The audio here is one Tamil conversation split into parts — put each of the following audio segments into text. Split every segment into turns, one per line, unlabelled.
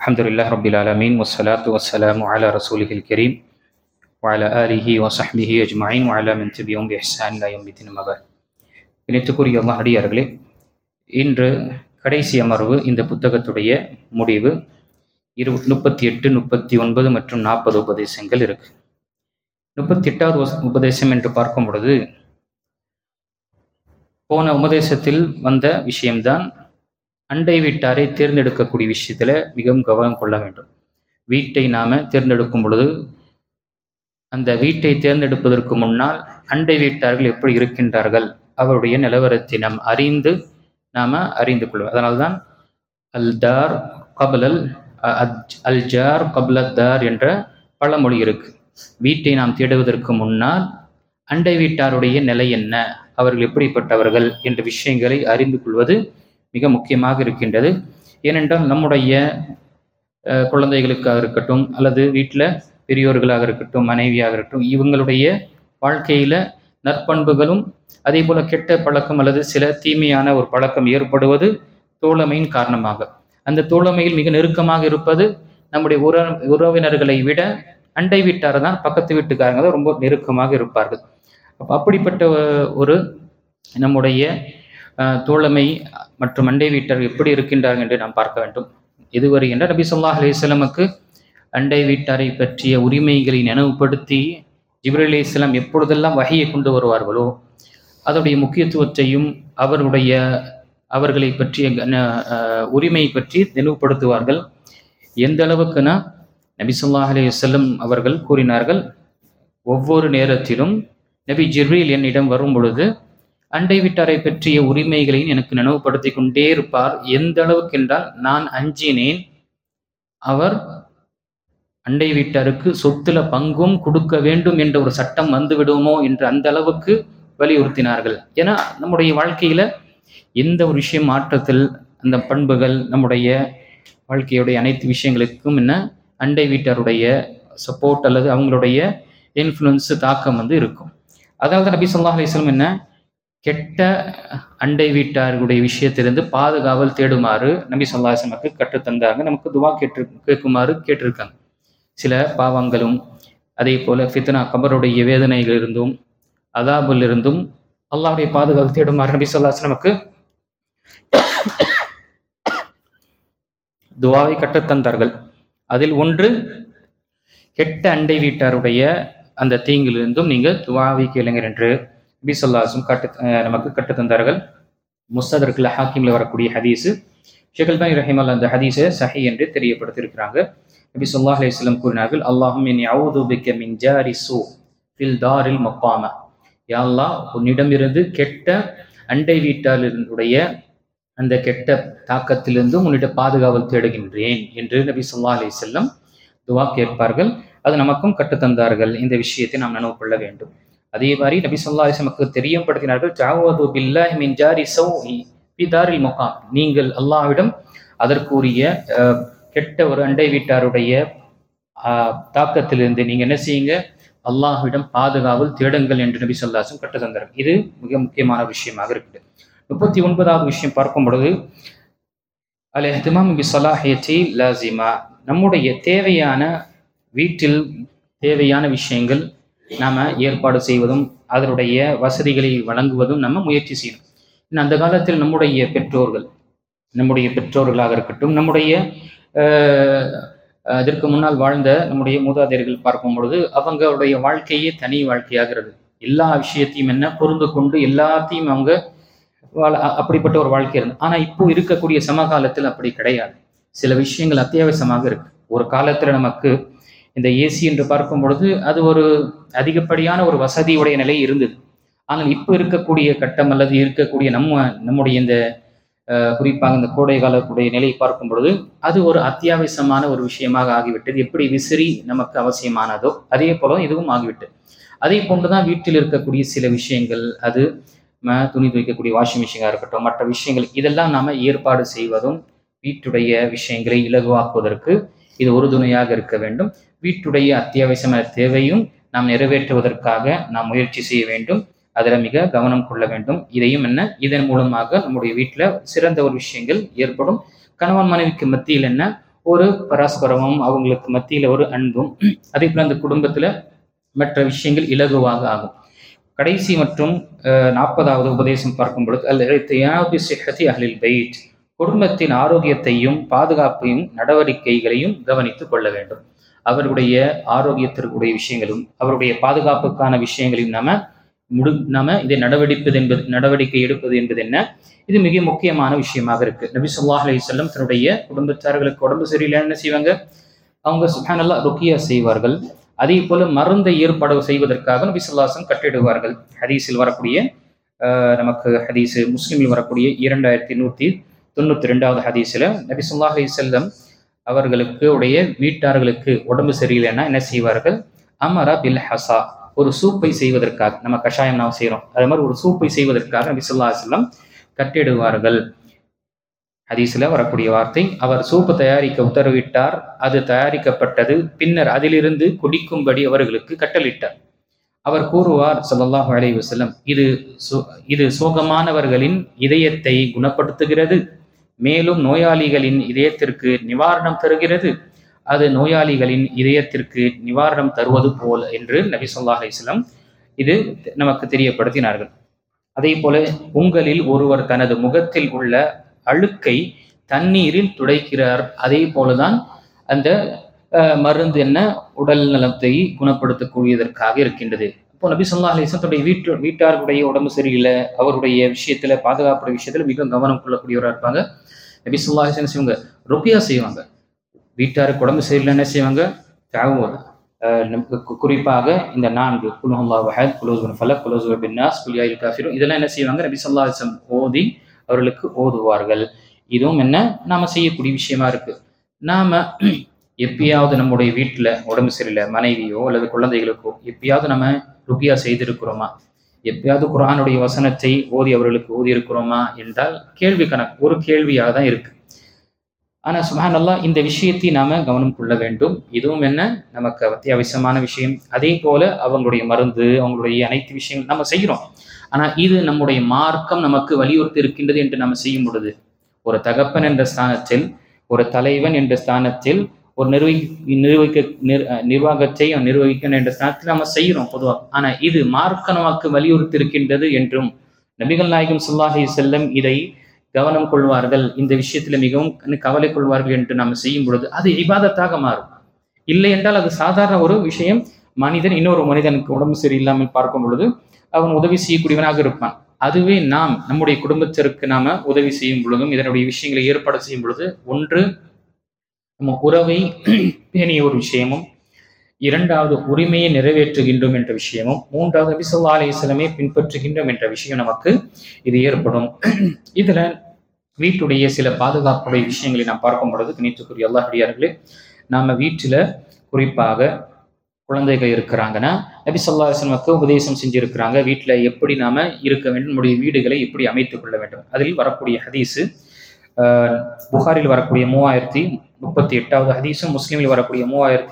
அல்ஹம்துலில்லாஹ் ரப்பில் ஆலமீன் வஸ்ஸலாத்து வஸ்ஸலாமு அலா ரசூலிஹில் கரீம் வஅலா ஆலிஹி வஸஹ்பிஹி அஜ்மஈன் வஅலா மன் தபிஅஹும் பிஇஹ்சான் இலா யௌமித்தீன் அம்மா பஅத். இணைத்துக்குரிய அல்லாஹ் அடியார்களே, இன்று கடைசி அமர்வு. இந்த புத்தகத்துடைய முடிவு 38, 39 மற்றும் 40 உபதேசங்கள் இருக்கு. 38வது உபதேசம் என்று பார்க்கும் பொழுது, போன உபதேசத்தில் வந்த விஷயம்தான் அண்டை வீட்டாரை தேர்ந்தெடுக்கக்கூடிய விஷயத்துல மிகவும் கவனம் கொள்ள வேண்டும். வீட்டை நாம தேர்ந்தெடுக்கும் பொழுது அந்த வீட்டை தேர்ந்தெடுப்பதற்கு முன்னால் அண்டை வீட்டார்கள் எப்படி இருக்கின்றார்கள், அவருடைய நிலவரத்தை நாம் அறிந்து கொள்வோம். அதனால்தான் அல்தார் கபலல் அல்ஜார் கபலத்தார் என்ற பழமொழி இருக்கு. வீட்டை நாம் தேடுவதற்கு முன்னால் அண்டை வீட்டாருடைய நிலை என்ன, அவர்கள் எப்படிப்பட்டவர்கள் என்ற விஷயங்களை அறிந்து கொள்வது மிக முக்கியமாக இருக்கின்றது. ஏனென்றால் நம்முடைய குழந்தைகளுக்காக இருக்கட்டும், அல்லது வீட்டில் பெரியோர்களாக இருக்கட்டும், மனைவியாக இருக்கட்டும், இவங்களுடைய வாழ்க்கையில நற்பண்புகளும் அதே போல கெட்ட பழக்கம் அல்லது சில தீமையான ஒரு பழக்கம் ஏற்படுவது தோழமையின் காரணமாக. அந்த தோழமையில் மிக நெருக்கமாக இருப்பது நம்முடைய உறவினர்களை விட அண்டை வீட்டார் தான், பக்கத்து வீட்டுக்காரங்க தான் ரொம்ப நெருக்கமாக இருப்பார்கள். அப்படிப்பட்ட ஒரு நம்முடைய தோழமை மற்றும் அண்டை வீட்டார் எப்படி இருக்கின்றார்கள் என்று நாம் பார்க்க வேண்டும். இதுவரை என்ற நபி ஸல்லல்லாஹு அலைஹி வஸல்லமுக்கு அண்டை வீட்டாரை பற்றிய உரிமைகளை நினைவுபடுத்தி ஜிப்ரீல் அலைஹிஸ்ஸலாம் எப்பொழுதெல்லாம் வஹியை கொண்டு வருவார்களோ அதனுடைய முக்கியத்துவத்தையும் அவர்களை பற்றிய உரிமை பற்றி நினைவுபடுத்துவார்கள். எந்த அளவுக்குனா, நபி ஸல்லல்லாஹு அலைஹி வஸல்லம் அவர்கள் கூறினார்கள், ஒவ்வொரு நேரத்திலும் நபி ஜிப்ரீல் என்னிடம் வரும் பொழுது அண்டை வீட்டாரை பற்றிய உரிமைகளை எனக்கு நினைவுபடுத்தி கொண்டே இருப்பார். எந்த அளவுக்கு என்றால், நான் அஞ்சினேன் அவர் அண்டை வீட்டாருக்கு சொத்துல பங்கும் கொடுக்க வேண்டும் என்ற ஒரு சட்டம் வந்து விடுமோ என்று அந்த அளவுக்கு வலியுறுத்தினார்கள். ஏன்னா நம்முடைய வாழ்க்கையில எந்த ஒரு விஷயம் மாற்றத்தில் அந்த பண்புகள் நம்முடைய வாழ்க்கையுடைய அனைத்து விஷயங்களுக்கும் என்ன அண்டை வீட்டாருடைய சப்போர்ட் அல்லது அவங்களுடைய இன்ஃப்ளூயன்ஸ் தாக்கம் இருக்கும். அதனால தான் நபி ஸல்லல்லாஹு அலைஹி வஸல்லம் என்ன கெட்ட அண்டை வீட்டார்களுடைய விஷயத்திலிருந்து பாதுகாவல் தேடுமாறு நபி ஸல்லல்லாஹு அலைஹி வஸல்லம் கற்றுத்தந்தாங்க. நமக்கு துவா கேட்குமாறு கேட்டிருக்காங்க. சில பாவங்களும் அதே போல ஃபித்னா கபருடைய வேதனைகளிலிருந்தும் அதாபில் இருந்தும் அல்லாஹ்வுடைய பாதுகாவல் தேடுமாறு நபி ஸல்லல்லாஹு அலைஹி வஸல்லம் துவாவை கற்றுத்தந்தார்கள். அதில் ஒன்று, கெட்ட அண்டை வீட்டாருடைய அந்த தீங்கிலிருந்தும் நீங்கள் துவாவை கேளுங்கள் என்று நபி ஸல்லல்லாஹு அலைஹி வஸல்லம் நமக்கு கற்றுத்தந்தார்கள். முஸ்தத்ரக்கில் ஹாக்கிமில் வரக்கூடிய ஹதீஸு. ஷேக் அல்பானி ரஹிமஹுல்லாஹ் அந்த ஹதீஸை சஹீஹ் என்று தெரியப்படுத்தியிருக்கிறாங்க. நபி ஸல்லல்லாஹு அலைஹி வஸல்லம் கூறினார்கள், அல்லாஹும்ம இன்னி அஊது பிக்க மின் ஜாரி ஸூ ஃபில் தாரில் மக்காம. யா அல்லாஹ், உன்னிடமிருந்து கெட்ட அண்டை வீட்டாருடைய அந்த கெட்ட தாக்கத்திலிருந்தும் உன்னிடம் பாதுகாவல் தேடுகின்றேன் என்று நபி ஸல்லல்லாஹு அலைஹி வஸல்லம் துவா கேட்பார்கள். அது நமக்கும் கற்றுத்தந்தார்கள். இந்த விஷயத்தை நாம் நினைவு கொள்ள வேண்டும். அதே மாதிரி நபி ஸல்லல்லாஹு அலைஹி வஸல்லம் தெரியப்படுத்தினார்கள், தஅவது பில்லாஹி மின் ஜாரி ஸௌஇ ஃபி தாரில் மகாம். நீங்கள் அல்லாஹ்விடம் அதற்குரிய கெட்ட ஒரு அண்டை வீட்டாருடைய தாக்கத்திலிருந்து நீங்க என்ன செய்யுங்க, அல்லாஹ்விடம் பாதுகாவல் தேடுங்கள் என்று நபி ஸல்லல்லாஹு அலைஹி வஸல்லம் கற்றுத்தந்தார்கள். இது மிக முக்கியமான விஷயமாக இருக்குது. 39வது விஷயம் பார்க்கும் பொழுது, அல் இஹ்திமாம் பி ஸலாஹியத்தி லாஸிமா. நம்முடைய வீட்டில் தேவையான விஷயங்கள் நாம ஏற்பாடு செய்வதும் அதனுடைய வசதிகளை வழங்குவதும் நம்ம முயற்சி செய்யணும். இன்னும் அந்த காலத்தில் நம்முடைய பெற்றோர்களாக இருக்கட்டும், நம்முடைய அதற்கு முன்னால் வாழ்ந்த நம்முடைய மூதாதையர்கள் பார்க்கும் பொழுது அவங்களுடைய வாழ்க்கையே தனி வாழ்க்கையாகிறது. எல்லா விஷயத்தையும் என்ன பொருந்து கொண்டு எல்லாத்தையும் அவங்க அப்படிப்பட்ட ஒரு வாழ்க்கை இருந்தது. ஆனா இப்போ இருக்கக்கூடிய சமகாலத்தில் அப்படி கிடையாது. சில விஷயங்கள் அத்தியாவசியமாக இருக்கு. ஒரு காலத்துல நமக்கு இந்த ஏசி என்று பார்க்கும் பொழுது அது ஒரு அதிகப்படியான ஒரு வசதியுடைய நிலை இருந்தது. ஆனால் இப்போ இருக்கக்கூடிய கட்டம் அல்லது இருக்கக்கூடிய நம்முடைய இந்த குறிப்பாக இந்த கோடை காலத்துடைய நிலையை பார்க்கும் பொழுது அது ஒரு அத்தியாவசியமான ஒரு விஷயமாக ஆகிவிட்டது. எப்படி விசிறி நமக்கு அவசியமானதோ அதே போல இதுவும் ஆகிவிட்டது. அதே போன்றுதான் வீட்டில் இருக்கக்கூடிய சில விஷயங்கள், அது துணி துவைக்கக்கூடிய வாஷிங் மிஷினாக இருக்கட்டும், மற்ற விஷயங்கள், இதெல்லாம் நாம ஏற்பாடு செய்வதும் வீட்டுடைய விஷயங்களை இலகுவாக்குவதற்கு இது ஒரு துணையாக இருக்க வேண்டும். வீட்டுடைய அத்தியாவசியமான தேவையும் நாம் நிறைவேற்றுவதற்காக நாம் முயற்சி செய்ய வேண்டும். அதில் மிக கவனம் கொள்ள வேண்டும். இதையும் இதன் மூலமாக நம்முடைய வீட்டில் சிறந்த ஒரு விஷயங்கள் ஏற்படும். கணவன் மனைவிக்கு மத்தியில் ஒரு பரஸ்பரமும் அவங்களுக்கு மத்தியில் ஒரு அன்பும், அதே போல் அந்த குடும்பத்தில் மற்ற விஷயங்கள் இலகுவாக ஆகும். கடைசி மற்றும் 40வது உபதேசம் பார்க்கும் பொழுது அஹ்லில் பைத், குடும்பத்தின் ஆரோக்கியத்தையும் பாதுகாப்பையும் நடவடிக்கைகளையும் கவனித்துக் கொள்ள வேண்டும். அவருடைய ஆரோக்கியத்திற்குரிய விஷயங்களும் அவருடைய பாதுகாப்புக்கான விஷயங்களையும் நாம இதை நடவடிக்கை எடுப்பது என்பது என்ன, இது மிக முக்கியமான விஷயமாக இருக்கு. நபி ஸல்லல்லாஹு அலைஹி வஸல்லம் தன்னுடைய குடும்பத்தார்களுக்கு உடம்பு சரியில்லை என்ன செய்வாங்க, அவங்க சுப்ஹானல்லாஹ் ருக்கியா செய்வார்கள். அதே போல மருந்தை ஏற்பாடு செய்வதற்காக நபி ஸல்லல்லாஹு அலைஹி வஸல்லம் கட்டிடுவார்கள். ஹதீஸில் வரக்கூடிய நமக்கு ஹதீஸ் முஸ்லிமில் வரக்கூடிய 2192வது ஹதீஸில் நபி ஸல்லல்லாஹு அலைஹி வஸல்லம் அவர்களுக்கு உடைய வீட்டார்களுக்கு உடம்பு சரியில்லைன்னா என்ன செய்வார்கள், அமரா பில் ஹசா, ஒரு சூப்பை செய்வதற்காக, நம்ம கஷாயம் நாம் செய்கிறோம் அது மாதிரி ஒரு சூப்பை செய்வதற்காக நபி ஸல்லல்லாஹு அலைஹி வஸல்லம் கட்டிடுவார்கள். ஹதீஸில் வரக்கூடிய வார்த்தை, அவர் சூப்பு தயாரிக்க உத்தரவிட்டார், அது தயாரிக்கப்பட்டது, பின்னர் அதிலிருந்து குடிக்கும்படி அவர்களுக்கு கட்டளிட்டார். அவர் கூறுவார் ஸல்லல்லாஹு அலைஹி வஸல்லம், இது சோகமானவர்களின் இதயத்தை குணப்படுத்துகிறது, மேலும் நோயாளிகளின் இதயத்திற்கு நிவாரணம் தருகிறது, அது நோயாளிகளின் இதயத்திற்கு நிவாரணம் தருவது போல் என்று நபி ஸல்லல்லாஹு அலைஹி வஸல்லம் இது நமக்கு தெரியப்படுத்தினார்கள். அதே போல உங்களில் ஒருவர் தனது முகத்தில் உள்ள அழுக்கை தண்ணீரில் துடைக்கிறார், அதே போலதான் அந்த மருந்து என்ன உடல் நலத்தை குணப்படுத்தக்கூடியதற்காக இருக்கின்றது. இப்போ நபி ஸல்லல்லாஹு அலைஹி வஸல்லம் வீட்டாருடைய உடம்பு சரியில்லை, அவருடைய விஷயத்துல பாதுகாப்புடைய விஷயத்துல மிக கவனம் கொள்ளக்கூடியவராக இருப்பாங்க. நபி ஸல்லல்லாஹு அலைஹி வஸல்லம் செய்வாங்க, ருக்கியா செய்வாங்க. வீட்டாருக்கு உடம்பு சரியில்லை என்ன செய்வாங்க, குறிப்பாக இந்த 4 குல் ஹுவல்லாஹு அஹத், குல் ஊது பில் ஃபலக், குல் ஊது பின் நாஸ், குல் யா அய்யுஹல் காஃபிரூன், இதெல்லாம் என்ன செய்வாங்க, நபி ஸல்லல்லாஹு அலைஹி வஸல்லம் ஓதி அவர்களுக்கு ஓதுவார்கள். இதுவும் என்ன நாம செய்யக்கூடிய விஷயமா இருக்கு. நாம எப்பயாவது நம்முடைய வீட்டில் உடம்பு சரியில்லை, மனைவியோ அல்லது குழந்தைகளுக்கோ எப்பயாவது நம்ம ருக்கியா செய்திருக்கிறோமா, எப்பயாவது குர்ஆனுடைய வசனத்தை ஓதி அவர்களுக்கு ஓதி இருக்கிறோமா என்றால் கேள்வி கணக்கு, ஒரு கேள்வியாக தான் இருக்கு. ஆனா சுப்ஹானல்லாஹ் இந்த விஷயத்தை நாம கவனம் கொள்ள வேண்டும். இதுவும் என்ன நமக்கு அத்தியாவசியமான விஷயம். அதே போல அவங்களுடைய மருந்து, அவங்களுடைய அனைத்து விஷயங்கள் நம்ம செய்கிறோம். ஆனா இது நம்முடைய மார்க்கம் நமக்கு வலியுறுத்தி இருக்கின்றது என்று நம்ம செய்யும் பொழுது, ஒரு தகப்பன் என்ற ஸ்தானத்தில், ஒரு தலைவன் என்ற ஸ்தானத்தில், ஒரு நிர்வாகத்தை நிர்வகிக்கணும் என்ற ஸ்தானத்தில் நம்ம செய்கிறோம் பொதுவாக. ஆனா இது மார்க்கம் நமக்கு வலியுறுத்தி இருக்கின்றது என்றும் நபிகள் நாயகம் ஸல்லல்லாஹு அலைஹி வஸல்லம் இதை கவனம் கொள்வார்கள், இந்த விஷயத்துல மிகவும் கவலை கொள்வார்கள் என்று நாம் செய்யும் பொழுது அது இபாதத்தாக மாறும். இல்லை என்றால் அது சாதாரண ஒரு விஷயம். மனிதன் இன்னொரு மனிதனுக்கு உடம்பு சரியில்லாமல் பார்க்கும் பொழுது அவன் உதவி செய்யக்கூடியவனாக இருப்பான். அதுவே நாம் நம்முடைய குடும்பத்திற்கு நாம உதவி செய்யும் பொழுதும் இதனுடைய விஷயங்களை ஏற்பாடு செய்யும் பொழுது, ஒன்று நம்ம உறவை பேணிய ஒரு விஷயமும், இரண்டாவது உரிமையை நிறைவேற்றுகின்றோம் என்ற விஷயமும், மூன்றாவது நபி ஸல்லல்லாஹு அலைஹி வஸல்லமே பின்பற்றுகின்றோம் என்ற விஷயம் நமக்கு இது ஏற்படும். இதுல வீட்டுடைய சில பாதுகாப்புடைய விஷயங்களை நாம் பார்க்கும் பொழுது, கணித்துக்குரிய அல்லாஹ்வியார்களே, நாம வீட்டுல குறிப்பாக குழந்தைகள் இருக்கிறாங்கன்னா நபி ஸல்லல்லாஹு அலைஹி வஸல்லம் உபதேசம் செஞ்சிருக்கிறாங்க வீட்டுல எப்படி நாம இருக்க வேண்டும், நம்முடைய வீடுகளை எப்படி அமைத்துக் கொள்ள வேண்டும். அதில் வரக்கூடிய ஹதீஸு புகாரில் வரக்கூடிய 3038வது ஹதீஸும், முஸ்லிமில் வரக்கூடிய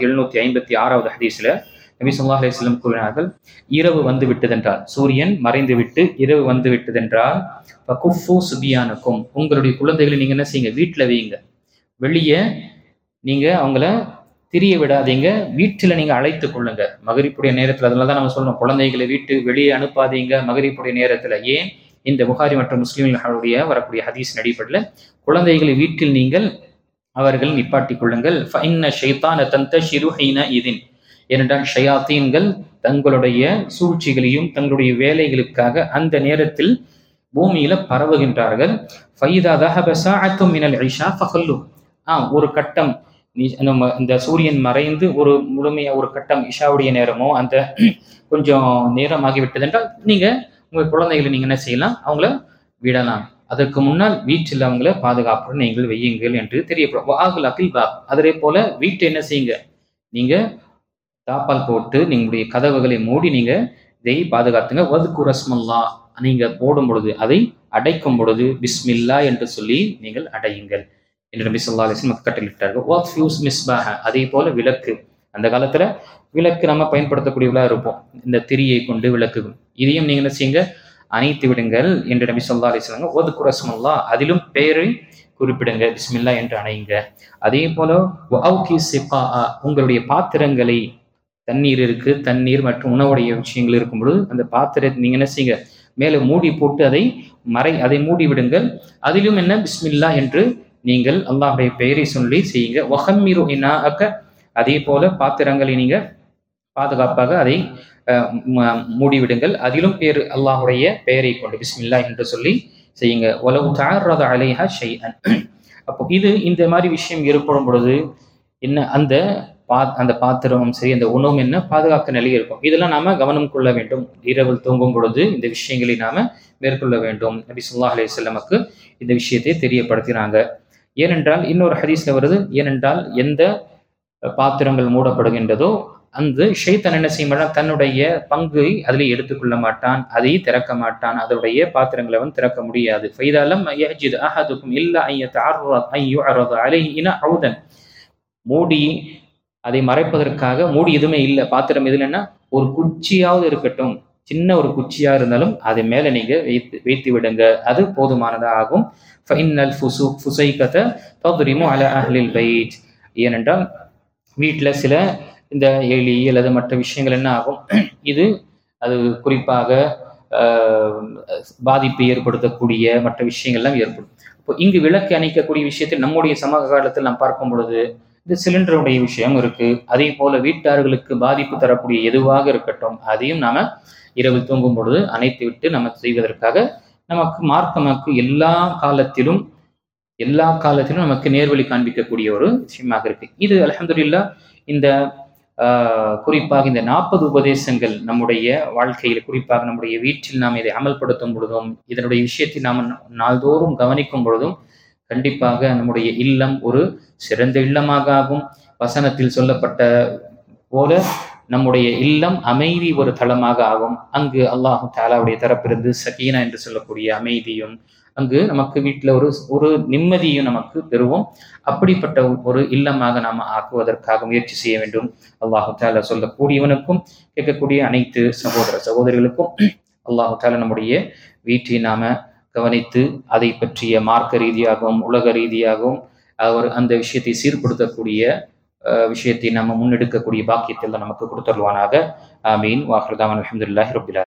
3756வது ஹதீஸ்ல நபி ஸல்லல்லாஹு அலைஹி வஸல்லம் கூறினார்கள், இரவு வந்து விட்டதென்றால், சூரியன் மறைந்து விட்டு இரவு வந்து விட்டதென்றால், ஃபகுஃபு சுபியானக்கும், உங்களுடைய குழந்தைகளை நீங்க என்ன செய்யுங்க, வீட்டுல வைங்க, வெளியே நீங்க அவங்கள திரிய விடாதீங்க, வீட்டுல நீங்க அழைத்து கொள்ளுங்க. மகரிப்புடைய நேரத்துல, அதனாலதான் நம்ம சொல்லணும் குழந்தைகளை வீட்டு வெளியே அனுப்பாதீங்க மகரிப்புடைய நேரத்துல. ஏன், இந்த புகாரி மற்றும் முஸ்லிம்களுடைய வரக்கூடிய ஹதீஸின் அடிப்படையில் குழந்தைகளை வீட்டில் நீங்கள் அவர்கள் நிப்பாட்டிக் கொள்ளுங்கள். ஃபஇன்ன ஷைத்தான தந்தஷிரு ஹீனஇதின், ஏனென்றால் ஷயாத்தீன்கள் தங்களுடைய சூழ்ச்சிகளையும் தங்களுடைய வேலைகளுக்காக அந்த நேரத்தில் பூமியில பரவுகின்றார்கள். ஃபைதா தஹப ஸாஅத்தும் மினல் இஷா ஃபஹல்லு, ஒரு கட்டம் இந்த சூரியன் மறைந்து ஒரு முழுமையா ஒரு கட்டம் இஷாவுடைய நேரமோ அந்த கொஞ்சம் நேரம் ஆகிவிட்டது என்றால் நீங்க உங்க குழந்தைகளை நீங்க என்ன செய்யலாம், அவங்கள விடலாம். அதற்கு முன்னால் வீட்டில் அவங்கள பாதுகாப்புடன் நீங்கள் வையுங்கள் என்று தெரியப்படும். அதே போல வீட்டை என்ன செய்யுங்க, நீங்க தாப்பால் போட்டு நீங்களுடைய கதவுகளை மூடி நீங்க இதை பாதுகாத்துங்க. வதுகுர் ரஸ்மல்லா, நீங்க போடும் பொழுது அதை அடைக்கும் பொழுது பிஸ்மில்லா என்று சொல்லி நீங்கள் அடையுங்கள் என்று நபி ஸல்லல்லாஹு அலைஹி வஸல்லம் கட்டளையிட்டார்கள். வஃப்யூஸ் மிஸ்பாஹ, அதே போல விளக்கு, அந்த காலத்துல விளக்கு நம்ம பயன்படுத்தக்கூடியவளா இருப்போம், இந்த திரியை கொண்டு விளக்கு, இதையும் நீங்க என்ன செய்யுங்க, அணைத்து விடுங்கள் என்று நபி ஸல்லல்லாஹு அலைஹி வஸல்லம் வதுகுர் ரஸ்மல்லா, அதிலும் பெயரை குறிப்பிடுங்க, பிஸ்மில்லா என்று அணையுங்க. அதே போல உங்களுடைய பாத்திரங்களை, தண்ணீர் இருக்கு, தண்ணீர் மற்றும் உணவுடைய விஷயங்கள் இருக்கும் பொழுது அந்த பாத்திரத்தை நீங்க என்ன செய்யுங்க, மேலே மூடி போட்டு அதை மூடி விடுங்கள். அதிலும் என்ன, பிஸ்மில்லா என்று நீங்கள் அல்லாஹ்வுடைய பெயரை சொல்லி செய்யுங்க. வஹம்மிரு இனாஅக, அதே போல பாத்திரங்களை நீங்க பாதுகாப்பாக அதை மூடிவிடுங்கள். அதிலும் பேர் அல்லாஹுடைய பெயரை கொண்டு பிஸ்மில்லா என்று சொல்லி செய்யுங்க. வலவு தஅர்ரத அலைஹா ஷைஅன். அப்போ இந்த மாதிரி விஷயம் ஏற்படும் பொழுது என்ன, அந்த பாத்திரமும் சரி, அந்த உணவும் என்ன பாதுகாக்க நிலையில் இருக்கும். இதெல்லாம் நாம கவனம் கொள்ள வேண்டும். இரவில் தூங்கும் பொழுது இந்த விஷயங்களை நாம மேற்கொள்ள வேண்டும். நபி ஸல்லல்லாஹு அலைஹி வஸல்லமுக்கு இந்த விஷயத்தை தெரியப்படுத்தினாங்க. ஏனென்றால் இன்னொரு ஹதீஸ்ல வருது, ஏனென்றால் எந்த பாத்திரங்கள் மூடப்படுகின்றதோ அந்த ஷைத்தான் என்ன செய்ய மாட்டான், தன்னுடைய பங்கை அதில் எடுத்துக்கொள்ள மாட்டான், அதை திறக்க மாட்டான், அதனுடைய பாத்திரங்களை அவன் திறக்க முடியாது. ஃபைதாலம் யஜித் அஹதுக்கும் இல்லா அன் யதஅர்ரத அன் யுஅரத அலைஹி இனஅவுதன். மூடி அதை மறைப்பதற்காக மூடி எதுவுமே இல்லை, பாத்திரம் எதுலன்னா ஒரு குச்சியாவது இருக்கட்டும், சின்ன ஒரு குச்சியா இருந்தாலும் அதை மேல நீங்க வைத்து விடுங்க, அது போதுமானதா ஆகும். ஃபஇன்னல் ஃபுசைகத தத்ரிமு அலா அஹ்லில் பைத். ஏனென்றால் வீட்டுல சில இந்த எலி அல்லது மற்ற விஷயங்கள் என்ன ஆகும், அது குறிப்பாக பாதிப்பை ஏற்படுத்தக்கூடிய மற்ற விஷயங்கள்லாம் ஏற்படும். இப்போ இங்கு விளக்கு அணைக்கக்கூடிய விஷயத்தில் நம்முடைய சமூக காலத்தில் நாம் பார்க்கும் பொழுது இந்த சிலிண்டருடைய விஷயம் இருக்கு. அதே போல வீட்டார்களுக்கு பாதிப்பு தரக்கூடிய எதுவாக இருக்கட்டும், அதையும் நாம இரவு தூங்கும் பொழுது அணைத்து விட்டு நம்ம செய்வதற்காக நமக்கு எல்லா காலத்திலும் நமக்கு நேர்வழி காண்பிக்கக்கூடிய ஒரு விஷயமாக இருக்கு. இது அல்ஹம்துலில்லாஹ் இந்த குறிப்பாக இந்த 40 உபதேசங்கள் நம்முடைய வாழ்க்கையில், குறிப்பாக நம்முடைய வீட்டில் நாம் இதை அமல்படுத்தும் பொழுதும், இதனுடைய விஷயத்தை நாம் நாள்தோறும் கவனிக்கும் பொழுதும் கண்டிப்பாக நம்முடைய இல்லம் ஒரு சிறந்த இல்லமாக ஆகும். வசனத்தில் சொல்லப்பட்ட போல நம்முடைய இல்லம் அமைதி ஒரு தளமாக ஆகும். அங்கு அல்லாஹ் தஆலாவுடைய தரப்பிலிருந்து சகீனா என்று சொல்லக்கூடிய அமைதியும், அங்கு நமக்கு வீட்டில் ஒரு நிம்மதியும் நமக்கு பெறுவோம். அப்படிப்பட்ட ஒரு இல்லமாக நாம் ஆக்குவதற்காக முயற்சி செய்ய வேண்டும். அல்லாஹ் தஆலா சொல்லக்கூடியவனுக்கும் கேட்கக்கூடிய அனைத்து சகோதரிகளுக்கும் அல்லாஹ் தஆலா நம்முடைய வீட்டை நாம கவனித்து அதை பற்றிய மார்க்க ரீதியாகவும் உலக ரீதியாகவும் அந்த விஷயத்தை சீர்படுத்தக்கூடிய விஷயத்தை நம்ம முன்னெடுக்கக்கூடிய பாக்கியத்தில் நமக்கு கொடுத்தருவானாக. ஆமீன். வாஹிரு தாவானா அல்ஹம்துலில்லாஹி ரப்பில் ஆலமீன்.